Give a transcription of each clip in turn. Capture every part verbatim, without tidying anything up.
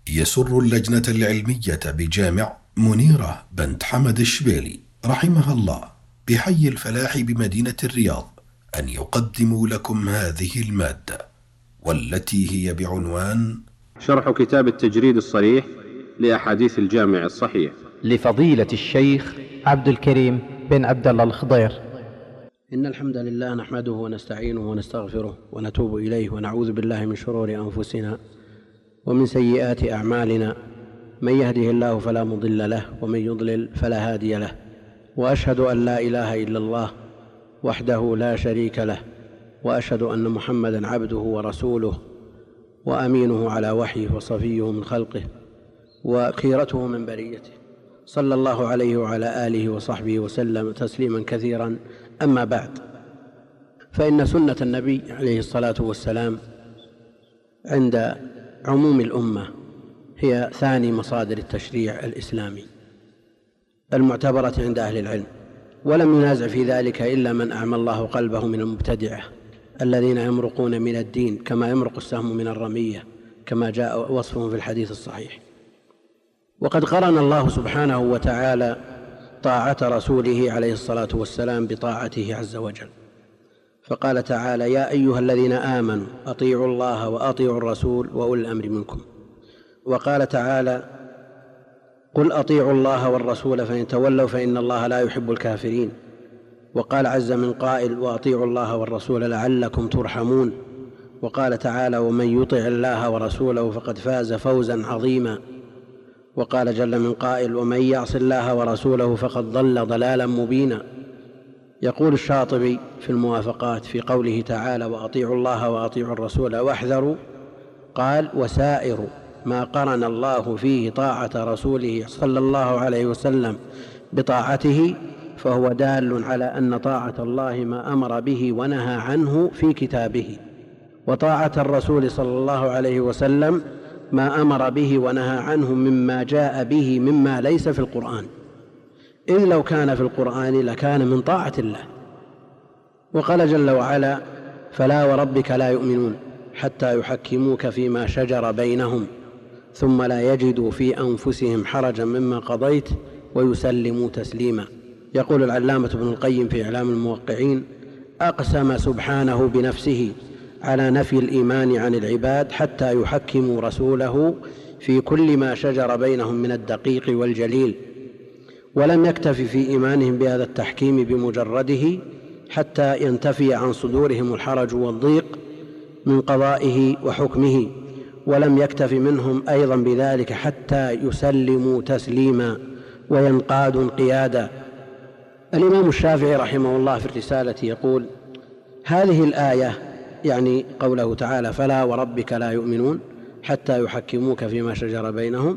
يسر اللجنة العلمية بجامع منيرة بنت حمد الشبيلي رحمها الله بحي الفلاح بمدينة الرياض أن يقدموا لكم هذه المادة، والتي هي بعنوان شرح كتاب التجريد الصريح لأحاديث الجامع الصحيح لفضيلة الشيخ عبد الكريم بن عبد الله الخضير. إن الحمد لله نحمده ونستعينه ونستغفره ونتوب إليه ونعوذ بالله من شرور أنفسنا ومن سيئات أعمالنا، من يهده الله فلا مضل له ومن يضلل فلا هادي له، وأشهد أن لا إله إلا الله وحده لا شريك له، وأشهد أن محمدا عبده ورسوله وأمينه على وحيه وصفيه من خلقه وخيرته من بريته، صلى الله عليه وعلى آله وصحبه وسلم تسليما كثيرا. أما بعد، فإن سنة النبي عليه الصلاة والسلام عند عموم الأمة هي ثاني مصادر التشريع الإسلامي المعتبرة عند أهل العلم، ولم ينازع في ذلك إلا من أعمى الله قلبه من المبتدعة الذين يمرقون من الدين كما يمرق السهم من الرمية، كما جاء وصفهم في الحديث الصحيح. وقد قرن الله سبحانه وتعالى طاعة رسوله عليه الصلاة والسلام بطاعته عز وجل، فقال تعالى: يا أيها الذين آمنوا أطيعوا الله وأطيعوا الرسول وأولي الأمر منكم. وقال تعالى: قل أطيعوا الله والرسول فإن تولوا فإن الله لا يحب الكافرين. وقال عز من قائل: وأطيعوا الله والرسول لعلكم ترحمون. وقال تعالى: ومن يطع الله ورسوله فقد فاز فوزا عظيما. وقال جل من قائل: ومن يعص الله ورسوله فقد ضل ضلالا مبينا. يقول الشاطبي في الموافقات في قوله تعالى: وأطيعوا الله وأطيعوا الرسول واحذروا، قال: وسائر ما قرن الله فيه طاعة رسوله صلى الله عليه وسلم بطاعته فهو دال على أن طاعة الله ما أمر به ونهى عنه في كتابه، وطاعة الرسول صلى الله عليه وسلم ما أمر به ونهى عنه مما جاء به مما ليس في القرآن، إذ لو كان في القرآن لكان من طاعة الله. وقال جل وعلا: فلا وربك لا يؤمنون حتى يحكموك فيما شجر بينهم ثم لا يجدوا في أنفسهم حرجا مما قضيت ويسلموا تسليما. يقول العلامة ابن القيم في إعلام الموقعين: أقسم سبحانه بنفسه على نفي الإيمان عن العباد حتى يحكموا رسوله في كل ما شجر بينهم من الدقيق والجليل، ولم يكتف في إيمانهم بهذا التحكيم بمجرده حتى ينتفي عن صدورهم الحرج والضيق من قضائه وحكمه، ولم يكتف منهم أيضا بذلك حتى يسلموا تسليما وينقادوا انقيادا. الإمام الشافعي رحمه الله في الرسالة يقول: هذه الآية، يعني قوله تعالى: فلا وربك لا يؤمنون حتى يحكموك فيما شجر بينهم،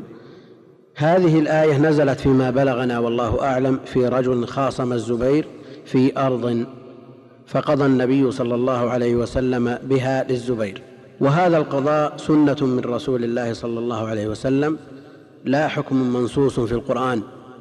هذه الآية نزلت فيما بلغنا والله أعلم في رجل خاصم الزبير في أرض، فقضى النبي صلى الله عليه وسلم بها للزبير، وهذا القضاء سنة من رسول الله صلى الله عليه وسلم لا حكم منصوص في القرآن،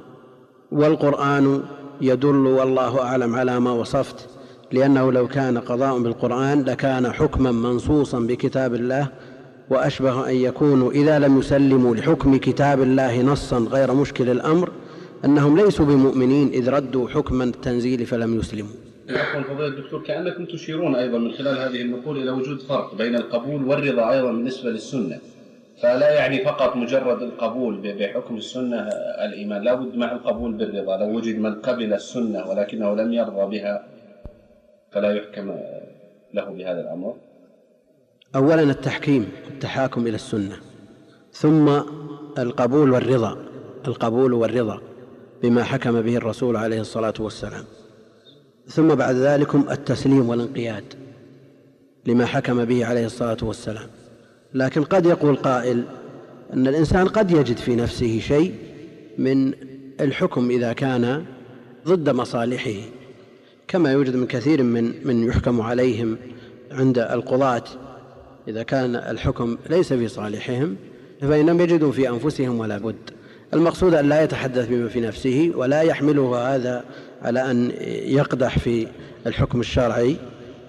والقرآن يدل والله أعلم على ما وصفت، لأنه لو كان قضاء بالقرآن لكان حكما منصوصا بكتاب الله، وأشبه أن يكونوا إذا لم يسلموا لحكم كتاب الله نصا غير مشكل الأمر أنهم ليسوا بمؤمنين إذ ردوا حكم التنزيل فلم يسلموا. يقول فضيلة الدكتور: كأنكم تشيرون أيضا من خلال هذه النقول إلى وجود فرق بين القبول والرضا أيضا بالنسبة للسنة، فلا يعني فقط مجرد القبول بحكم السنة الإيمان، لا بد مع القبول بالرضا. لو وجد من قبل السنة ولكنه لم يرضى بها فلا يحكم له بهذا الأمر. أولا التحكيم التحاكم إلى السنة، ثم القبول والرضا، القبول والرضا بما حكم به الرسول عليه الصلاة والسلام، ثم بعد ذلك التسليم والانقياد لما حكم به عليه الصلاة والسلام. لكن قد يقول قائل أن الإنسان قد يجد في نفسه شيء من الحكم إذا كان ضد مصالحه، كما يوجد من كثير من من يحكم عليهم عند القضاة، إذا كان الحكم ليس في صالحهم فإنهم يجدون في أنفسهم ولا بد. المقصود أن لا يتحدث بما في نفسه ولا يحمله هذا على أن يقدح في الحكم الشرعي،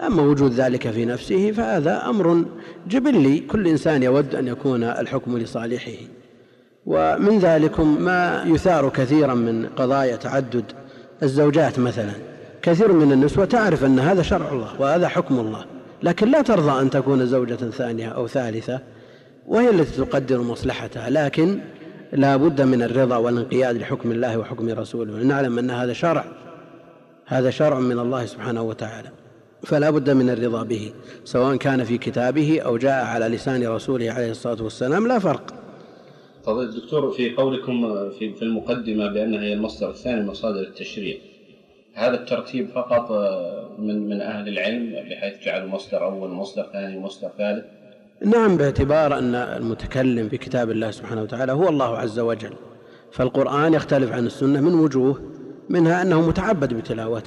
أما وجود ذلك في نفسه فهذا أمر جبلي، كل إنسان يود أن يكون الحكم لصالحه. ومن ذلكم ما يثار كثيرا من قضايا تعدد الزوجات مثلا، كثير من النسوة تعرف أن هذا شرع الله وهذا حكم الله، لكن لا ترضى أن تكون زوجة ثانية أو ثالثة، وهي التي تقدر مصلحتها، لكن لا بد من الرضا والانقياد لحكم الله وحكم رسوله، نعلم أن هذا شرع، هذا شرع من الله سبحانه وتعالى، فلا بد من الرضا به، سواء كان في كتابه أو جاء على لسان رسوله عليه الصلاة والسلام، لا فرق. فضيلة الدكتور، في قولكم في المقدمة بأنها هي المصدر الثاني من مصادر التشريع، هذا الترتيب فقط من من أهل العلم بحيث جعلوا مصدر أول مصدر ثاني مصدر ثالث؟ نعم، باعتبار أن المتكلم في كتاب الله سبحانه وتعالى هو الله عز وجل، فالقرآن يختلف عن السنة من وجوه، منها أنه متعبد بتلاوته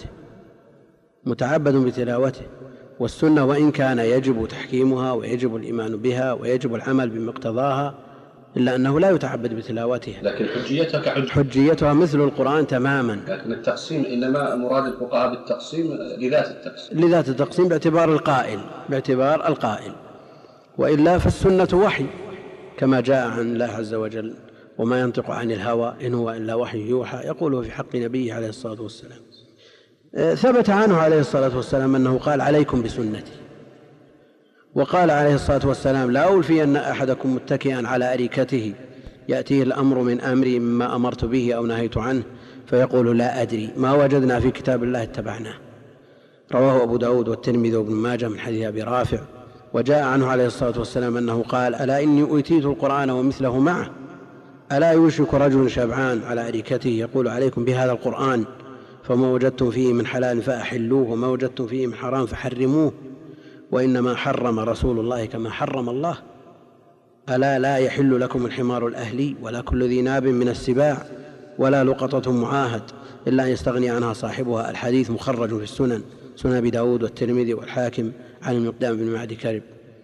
متعبد بتلاوته والسنة وإن كان يجب تحكيمها ويجب الإيمان بها ويجب العمل بمقتضاها، إلا أنه لا يتعبد بتلاوتها، لكن حجيتها كحجة حجيتها مثل القرآن تماما. لكن التقسيم إنما مراد الفقهاء بالتقسيم لذات التقسيم لذات التقسيم باعتبار القائل باعتبار القائل وإلا فالسنة وحي كما جاء عن الله عز وجل: وما ينطق عن الهوى إن هو إلا وحي يوحى، يقوله في حق نبيه عليه الصلاة والسلام. ثبت عنه عليه الصلاة والسلام أنه قال: عليكم بسنتي، وقال عليه الصلاة والسلام: لا أولفي أن أحدكم متكئا على أريكته يأتيه الأمر من أمري مما أمرت به أو نهيت عنه فيقول لا أدري، ما وجدنا في كتاب الله اتبعناه. رواه أبو داود والترمذي وابن ماجه من حديث أبي رافع. وجاء عنه عليه الصلاة والسلام أنه قال: ألا إني أوتيت القرآن ومثله معه، ألا يوشك رجل شبعان على أريكته يقول: عليكم بهذا القرآن، فما وجدتم فيه من حلال فأحلوه وما وجدتم فيه من حرام فحرموه، وإنما حرم رسول الله كما حرم الله. ألا لا يحل لكم الحمار الأهلي ولا كل ذي ناب من السباع ولا لقطة معاهد إلا أن يستغني عنها صاحبها. الحديث مخرج في السنن، سنن أبي داود والترمذي والحاكم عن المقدام بن معدي كرب.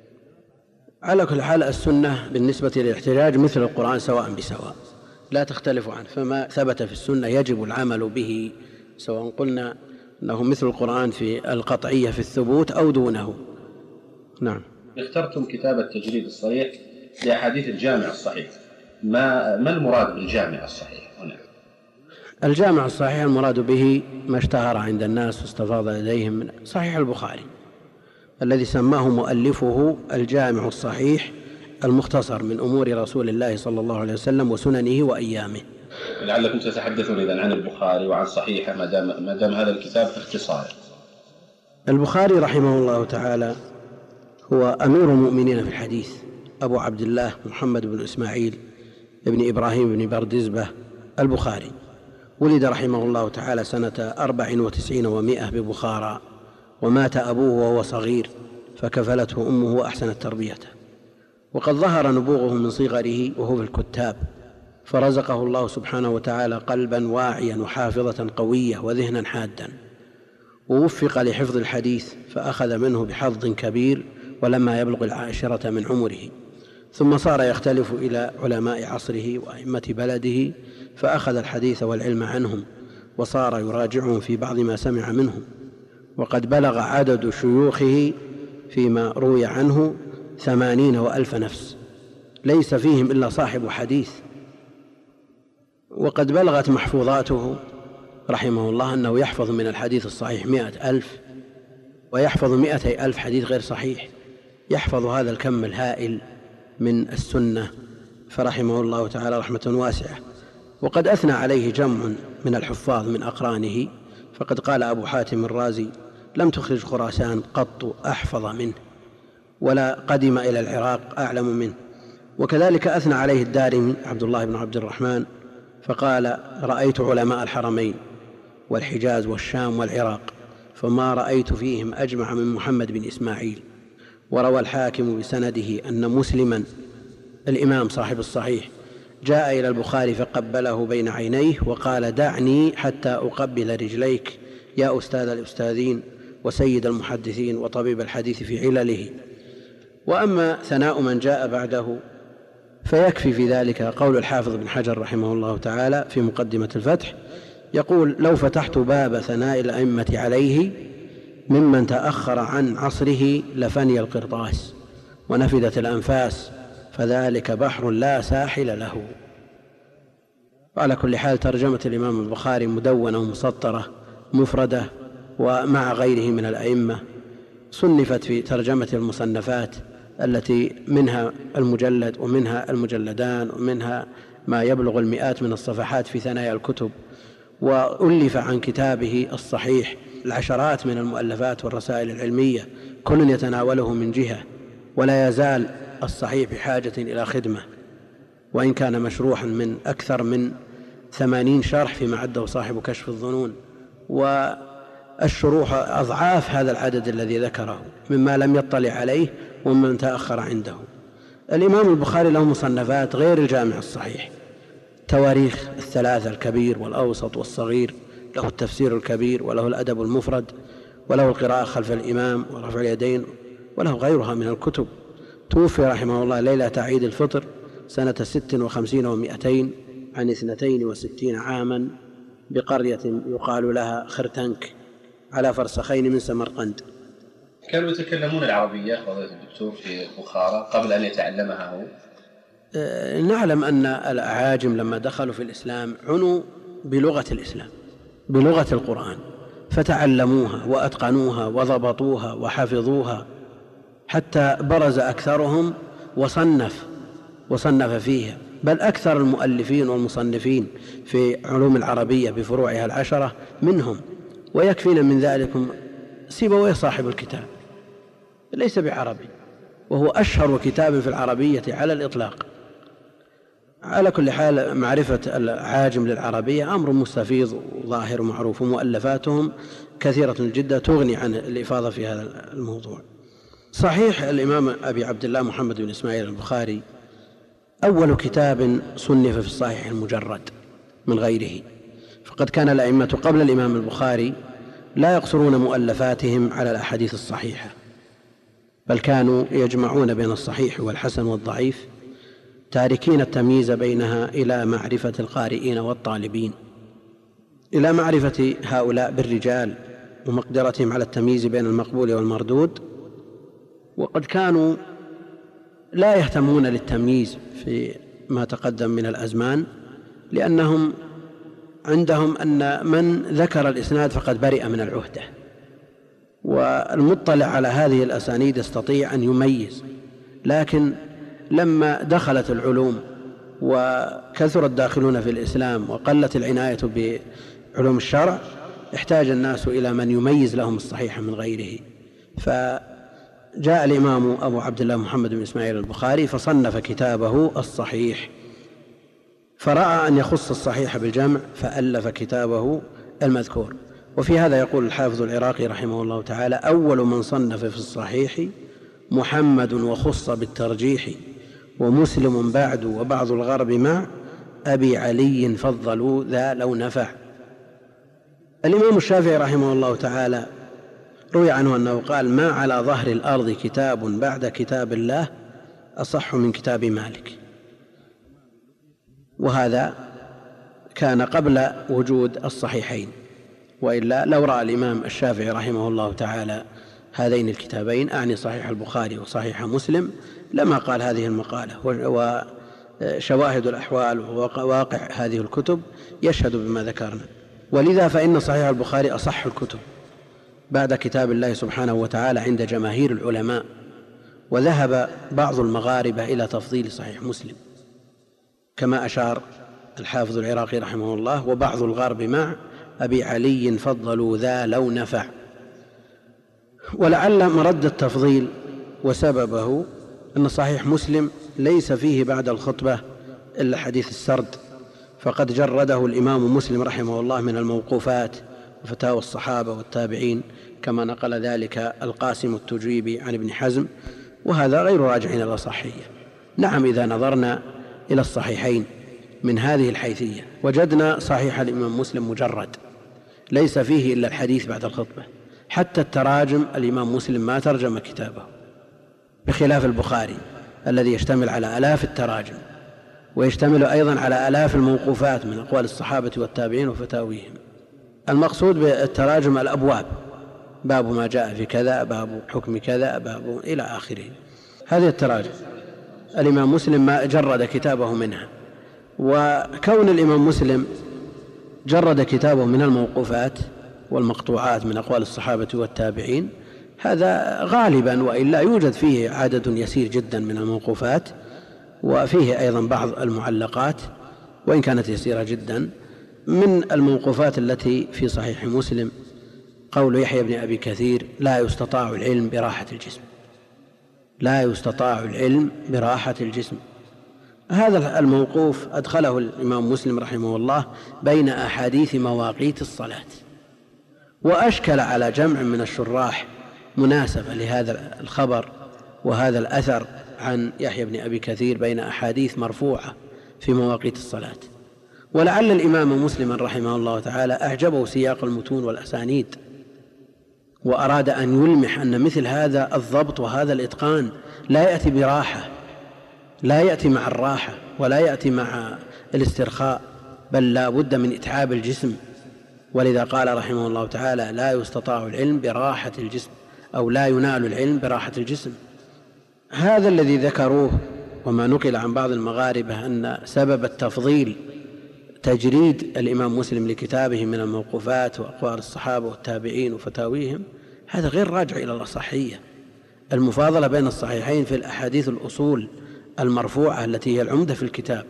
على كل حال السنة بالنسبة للاحتجاج مثل القرآن سواء بسواء، لا تختلف عنه، فما ثبت في السنة يجب العمل به، سواء قلنا أنه مثل القرآن في القطعية في الثبوت أو دونه. نعم. اخترتم كتاب التجريد الصريح لأحاديث الجامع الصحيح، ما ما المراد بالجامع الصحيح هنا؟ الجامع الصحيح المراد به ما اشتهر عند الناس واستفاض لديهم من صحيح البخاري الذي سماه مؤلفه الجامع الصحيح المختصر من أمور رسول الله صلى الله عليه وسلم وسننه وأيامه. لعلكم تتحدثون إذن عن البخاري وعن صحيحه ما دام ما دام هذا الكتاب في اختصار. البخاري رحمه الله تعالى هو أمير المؤمنين في الحديث، أبو عبد الله محمد بن إسماعيل ابن إبراهيم بن بردزبة البخاري، ولد رحمه الله تعالى سنة أربع وتسعين ومائة ببخارى، ومات أبوه وهو صغير فكفلته أمه وأحسنت تربيته، وقد ظهر نبوغه من صغره وهو في الكتاب، فرزقه الله سبحانه وتعالى قلبا واعيا وحافظة قوية وذهنا حادا، ووفق لحفظ الحديث فأخذ منه بحظ كبير ولما يبلغ العاشرة من عمره، ثم صار يختلف إلى علماء عصره وأئمة بلده فأخذ الحديث والعلم عنهم، وصار يراجعهم في بعض ما سمع منهم، وقد بلغ عدد شيوخه فيما روي عنه ثمانين وألف نفس، ليس فيهم إلا صاحب حديث. وقد بلغت محفوظاته رحمه الله أنه يحفظ من الحديث الصحيح مئة ألف، ويحفظ مئتي ألف حديث غير صحيح، يحفظ هذا الكم الهائل من السنة، فرحمه الله تعالى رحمة واسعة. وقد أثنى عليه جمع من الحفاظ من أقرانه، فقد قال أبو حاتم الرازي: لم تخرج خراسان قط أحفظ منه، ولا قدم إلى العراق أعلم منه. وكذلك أثنى عليه الدارمي عبد الله بن عبد الرحمن فقال: رأيت علماء الحرمين والحجاز والشام والعراق فما رأيت فيهم أجمع من محمد بن إسماعيل. وروى الحاكم بسنده أن مسلما الإمام صاحب الصحيح جاء إلى البخاري فقبله بين عينيه وقال: دعني حتى أقبل رجليك يا أستاذ الأستاذين وسيد المحدثين وطبيب الحديث في علله. وأما ثناء من جاء بعده فيكفي في ذلك قول الحافظ بن حجر رحمه الله تعالى في مقدمة الفتح، يقول: لو فتحت باب ثناء الأئمة عليه ممن تأخر عن عصره لفني القرطاس ونفدت الأنفاس، فذلك بحر لا ساحل له. وعلى كل حال ترجمة الإمام البخاري مدونة ومسطرة مفردة ومع غيره من الأئمة، صنفت في ترجمة المصنفات التي منها المجلد ومنها المجلدان ومنها ما يبلغ المئات من الصفحات في ثنايا الكتب، وألف عن كتابه الصحيح العشرات من المؤلفات والرسائل العلمية كل يتناوله من جهة، ولا يزال الصحيح بحاجة إلى خدمة، وإن كان مشروحا من أكثر من ثمانين شرح فيما عده صاحب كشف الظنون، والشروح أضعاف هذا العدد الذي ذكره مما لم يطلع عليه ومن تأخر عنده. الإمام البخاري له مصنفات غير الجامع الصحيح، تواريخ الثلاثة الكبير والأوسط والصغير، له التفسير الكبير، وله الأدب المفرد، وله القراءة خلف الإمام ورفع اليدين، وله غيرها من الكتب. توفي رحمه الله ليلة عيد الفطر سنة ست وخمسين ومائتين عن اثنتين وستين عاما بقرية يقال لها خرتنك على فرسخين من سمرقند. كانوا يتكلمون العربية فضيلة الدكتور في بخارى قبل أن يتعلمها هو؟ أه نعلم أن الأعاجم لما دخلوا في الإسلام عنوا بلغة الإسلام، بلغة القرآن، فتعلموها وأتقنوها وضبطوها وحفظوها، حتى برز أكثرهم وصنف وصنف فيها، بل أكثر المؤلفين والمصنفين في علوم العربية بفروعها العشرة منهم. ويكفينا من ذلك سيبويه صاحب الكتاب ليس بعربي، وهو أشهر كتاب في العربية على الإطلاق. على كل حال معرفة العاجم للعربية أمر مستفيض وظاهر ومعروف، ومؤلفاتهم كثيرة جدا تغني عن الإفاضة في هذا الموضوع. صحيح الإمام أبي عبد الله محمد بن إسماعيل البخاري أول كتاب صنف في الصحيح المجرد من غيره، فقد كان الأئمة قبل الإمام البخاري لا يقصرون مؤلفاتهم على الأحاديث الصحيحة، بل كانوا يجمعون بين الصحيح والحسن والضعيف، تاركين التمييز بينها إلى معرفة القارئين والطالبين، إلى معرفة هؤلاء بالرجال ومقدرتهم على التمييز بين المقبول والمردود. وقد كانوا لا يهتمون للتمييز في ما تقدم من الأزمان، لأنهم عندهم أن من ذكر الإسناد فقد برئ من العهدة، والمطلع على هذه الأسانيد يستطيع أن يميز. لكن لما دخلت العلوم وكثر الداخلون في الإسلام وقلت العناية بعلوم الشرع، احتاج الناس إلى من يميز لهم الصحيح من غيره، فجاء الإمام أبو عبد الله محمد بن إسماعيل البخاري فصنف كتابه الصحيح، فرأى أن يخص الصحيح بالجمع فألف كتابه المذكور. وفي هذا يقول الحافظ العراقي رحمه الله تعالى: أول من صنف في الصحيح محمد وخص بالترجيح، ومسلم بعد وبعض الغرب مع أبي علي فضلوا ذا لو نفع. الإمام الشافعي رحمه الله تعالى روي عنه أنه قال: ما على ظهر الأرض كتاب بعد كتاب الله أصح من كتاب مالك. وهذا كان قبل وجود الصحيحين، وإلا لو رأى الإمام الشافعي رحمه الله تعالى هذين الكتابين، أعني صحيح البخاري وصحيح مسلم، لما قال هذه المقالة. وشواهد الأحوال وواقع هذه الكتب يشهد بما ذكرنا. ولذا فإن صحيح البخاري أصح الكتب بعد كتاب الله سبحانه وتعالى عند جماهير العلماء، وذهب بعض المغاربة إلى تفضيل صحيح مسلم كما أشار الحافظ العراقي رحمه الله: وبعض الغرب مع أبي علي فضلوا ذا لو نفع. ولعل مرد التفضيل وسببه أن صحيح مسلم ليس فيه بعد الخطبة إلا حديث السرد، فقد جرده الإمام مسلم رحمه الله من الموقوفات وفتاوى الصحابة والتابعين، كما نقل ذلك القاسم التجيبي عن ابن حزم، وهذا غير راجع إلى الأصحية. نعم، إذا نظرنا إلى الصحيحين من هذه الحيثية وجدنا صحيح الإمام مسلم مجرد ليس فيه إلا الحديث بعد الخطبة، حتى التراجم الإمام مسلم ما ترجم كتابه، بخلاف البخاري الذي يشتمل على آلاف التراجم، ويشتمل أيضا على آلاف الموقوفات من أقوال الصحابة والتابعين وفتاويهم. المقصود بالتراجم الأبواب باب ما جاء في كذا، باب حكم كذا، باب إلى آخره. هذه التراجم الإمام مسلم ما جرد كتابه منها. وكون الإمام مسلم جرد كتابه من الموقوفات والمقطوعات من أقوال الصحابة والتابعين هذا غالبا، وإلا يوجد فيه عدد يسير جدا من الموقوفات، وفيه أيضا بعض المعلقات وإن كانت يسيرة جدا. من الموقوفات التي في صحيح مسلم قول يحيى بن أبي كثير: لا يستطاع العلم براحة الجسم، لا يستطاع العلم براحة الجسم. هذا الموقوف أدخله الإمام مسلم رحمه الله بين أحاديث مواقيت الصلاة، وأشكل على جمع من الشراح مناسبة لهذا الخبر وهذا الأثر عن يحيى بن أبي كثير بين أحاديث مرفوعة في مواقيت الصلاة. ولعل الإمام مسلم رحمه الله تعالى أعجبه سياق المتون والأسانيد، وأراد أن يلمح أن مثل هذا الضبط وهذا الإتقان لا يأتي براحة، لا يأتي مع الراحة ولا يأتي مع الاسترخاء، بل لا بد من إتعاب الجسم. ولذا قال رحمه الله تعالى: لا يستطاع العلم براحة الجسم، أو لا ينال العلم براحة الجسم. هذا الذي ذكروه وما نقل عن بعض المغاربة أن سبب التفضيل تجريد الإمام مسلم لكتابه من الموقوفات وأقوال الصحابة والتابعين وفتاويهم، هذا غير راجع إلى الأصحية. المفاضلة بين الصحيحين في الأحاديث الأصول المرفوعة التي هي العمدة في الكتاب.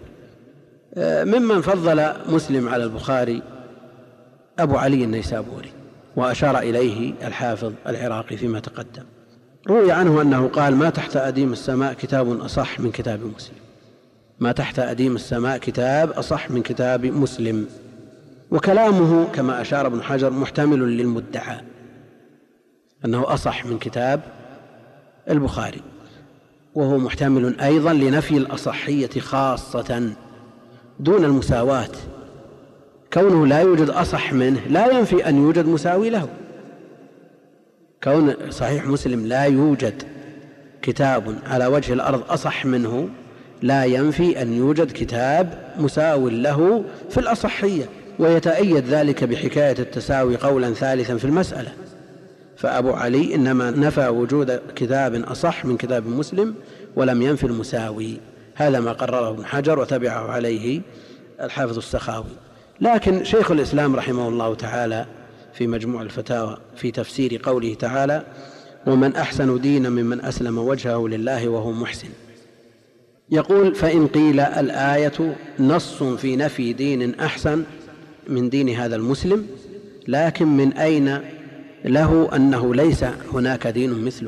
ممن فضل مسلم على البخاري أبو علي النيسابوري، وأشار إليه الحافظ العراقي فيما تقدم. روي عنه أنه قال: ما تحت أديم السماء كتاب أصح من كتاب مسلم، ما تحت أديم السماء كتاب أصح من كتاب مسلم. وكلامه كما أشار ابن حجر محتمل للمدعى أنه أصح من كتاب البخاري، وهو محتمل أيضا لنفي الأصحية خاصة دون المساواة. كونه لا يوجد أصح منه لا ينفي أن يوجد مساوي له. كون صحيح مسلم لا يوجد كتاب على وجه الأرض أصح منه لا ينفي أن يوجد كتاب مساو له في الأصحية، ويتأيد ذلك بحكاية التساوي قولا ثالثا في المسألة. فأبو علي إنما نفى وجود كتاب أصح من كتاب مسلم ولم ينفي المساوي. هذا ما قرره ابن حجر وتبعه عليه الحافظ السخاوي. لكن شيخ الإسلام رحمه الله تعالى في مجموع الفتاوى في تفسير قوله تعالى: ومن أحسن دينا ممن أسلم وجهه لله وهو محسن، يقول: فإن قيل الآية نص في نفي دين أحسن من دين هذا المسلم، لكن من أين له أنه ليس هناك دين مثله؟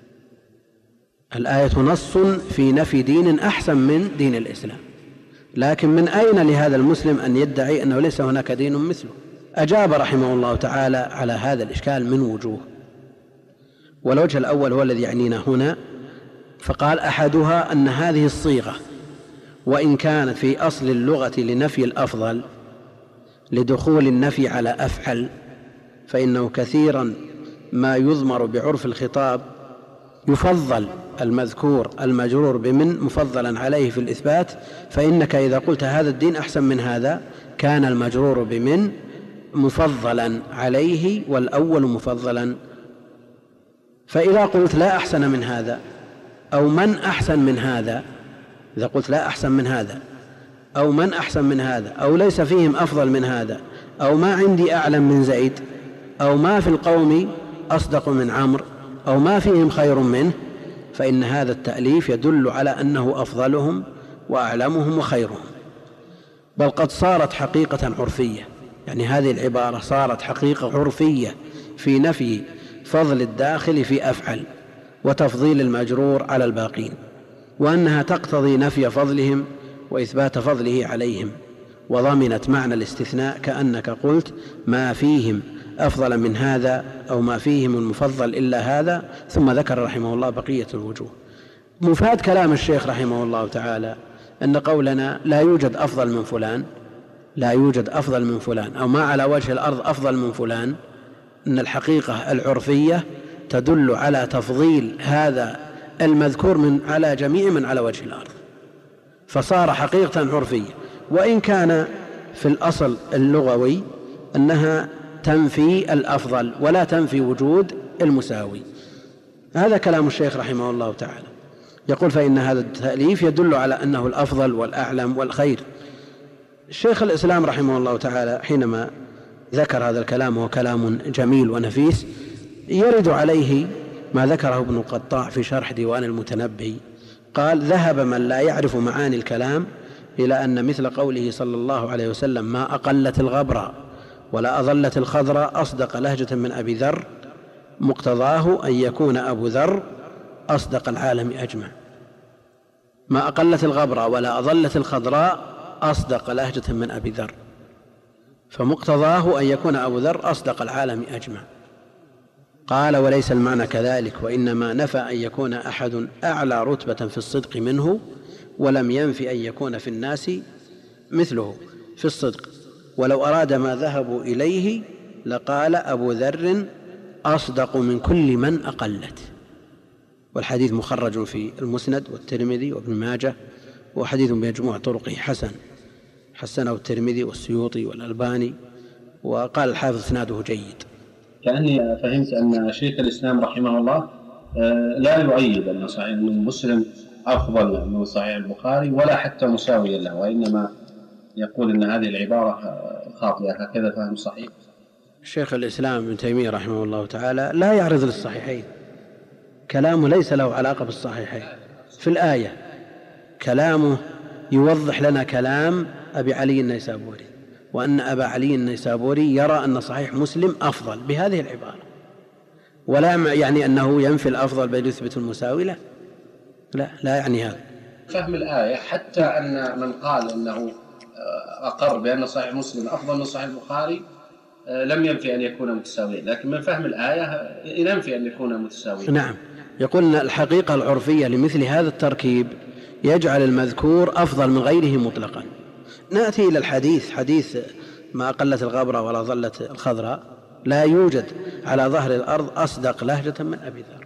الآية نص في نفي دين أحسن من دين الإسلام، لكن من أين لهذا المسلم أن يدعي أنه ليس هناك دين مثله؟ أجاب رحمه الله تعالى على هذا الإشكال من وجوه، والوجه الأول هو الذي يعنينا هنا. فقال: أحدها أن هذه الصيغة وإن كانت في أصل اللغة لنفي الأفضل لدخول النفي على أفعل، فإنه كثيرا ما يضمر بعرف الخطاب يفضل المذكور المجرور بمن مفضلا عليه في الإثبات، فإنك إذا قلت هذا الدين أحسن من هذا كان المجرور بمن مفضلا عليه والأول مفضلا. فإذا قلت لا أحسن من هذا أو من أحسن من هذا، إذا قلت لا أحسن من هذا أو من أحسن من هذا أو ليس فيهم أفضل من هذا أو ما عندي أعلم من زيد أو ما في القوم أصدق من عمرو أو ما فيهم خير منه، فإن هذا التأليف يدل على أنه أفضلهم وأعلمهم وخيرهم، بل قد صارت حقيقة عرفية. يعني هذه العبارة صارت حقيقة عرفية في نفي فضل الداخل في أفعل وتفضيل المجرور على الباقين، وأنها تقتضي نفي فضلهم وإثبات فضله عليهم، وضمنت معنى الاستثناء كأنك قلت ما فيهم أفضل من هذا أو ما فيهم المفضل إلا هذا، ثم ذكر رحمه الله بقية الوجوه. مفاد كلام الشيخ رحمه الله تعالى أن قولنا لا يوجد أفضل من فلان، لا يوجد أفضل من فلان أو ما على وجه الأرض أفضل من فلان، أن الحقيقة العرفية تدل على تفضيل هذا المذكور من على جميع من على وجه الأرض، فصار حقيقة عرفية، وإن كان في الأصل اللغوي أنها تنفي الأفضل ولا تنفي وجود المساوي. هذا كلام الشيخ رحمه الله تعالى. يقول فإن هذا التأليف يدل على أنه الأفضل والأعلم والخير. الشيخ الإسلام رحمه الله تعالى حينما ذكر هذا الكلام وهو كلام جميل ونفيس يرد عليه ما ذكره ابن القطاع في شرح ديوان المتنبي، قال ذهب من لا يعرف معاني الكلام إلى أن مثل قوله صلى الله عليه وسلم ما أقلت الغبرة ولا أظلت الخضراء أصدق لهجة من أبي ذر مقتضاه أن يكون أبو ذر أصدق العالم أجمع. ما أقلت الغبرة ولا أظلت الخضراء أصدق لهجة من أبي ذر، فمقتضاه أن يكون أبو ذر أصدق العالم أجمع. قال وليس المعنى كذلك، وإنما نفى أن يكون أحد أعلى رتبة في الصدق منه، ولم ينفي أن يكون في الناس مثله في الصدق، ولو أراد ما ذهبوا إليه لقال أبو ذر أصدق من كل من أقلت. والحديث مخرج في المسند والترمذي وابن ماجه، وحديث بمجموع طرقه حسن، حسنه الترمذي والسيوطي والألباني، وقال الحافظ اسناده جيد. كأني فهمت أن شيخ الإسلام رحمه الله لا يؤيد أن صحيح مسلم أفضل من صحيح البخاري ولا حتى مساويا له، وإنما يقول أن هذه العبارة خاطئة. هكذا فهم صحيح؟ شيخ الإسلام ابن تيمية رحمه الله تعالى لا يعرض للصحيحين، كلامه ليس له علاقة بالصحيحين. في الآية كلامه يوضح لنا كلام أبي علي النيسابوري، وأن أبا علي النيسابوري يرى أن صحيح مسلم أفضل بهذه العبارة، ولا يعني أنه ينفي الأفضل بل يثبت المساوي، لا لا, لا يعني هذا. فهم الآية حتى أن من قال أنه أقر بأن صحيح مسلم أفضل من صحيح البخاري لم ينفي أن يكون متساويا، لكن من فهم الآية ينفي أن يكون متساويا. نعم، يقول أن الحقيقة العرفية لمثل هذا التركيب يجعل المذكور أفضل من غيره مطلقا. نأتي إلى الحديث، حديث ما أقلت الغبرة ولا ظلت الخضراء، لا يوجد على ظهر الأرض أصدق لهجة من أبي ذر،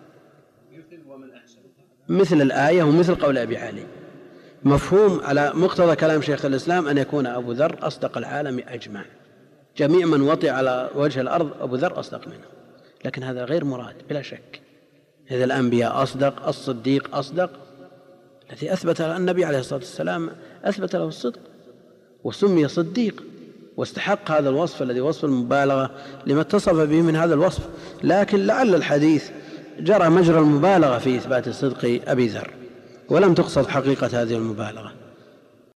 مثل الآية ومثل قول أبي علي. مفهوم على مقتضى كلام شيخ الإسلام أن يكون أبو ذر أصدق العالم أجمع، جميع من وطئ على وجه الأرض أبو ذر أصدق منه، لكن هذا غير مراد بلا شك. إذا الأنبياء أصدق، الصديق أصدق، الذي أثبت النبي عليه الصلاة والسلام أثبت له الصدق وسمي صديق واستحق هذا الوصف الذي وصف المبالغة لما اتصف به من هذا الوصف، لكن لعل الحديث جرى مجرى المبالغة في إثبات صدق أبي ذر ولم تقصد حقيقة هذه المبالغة.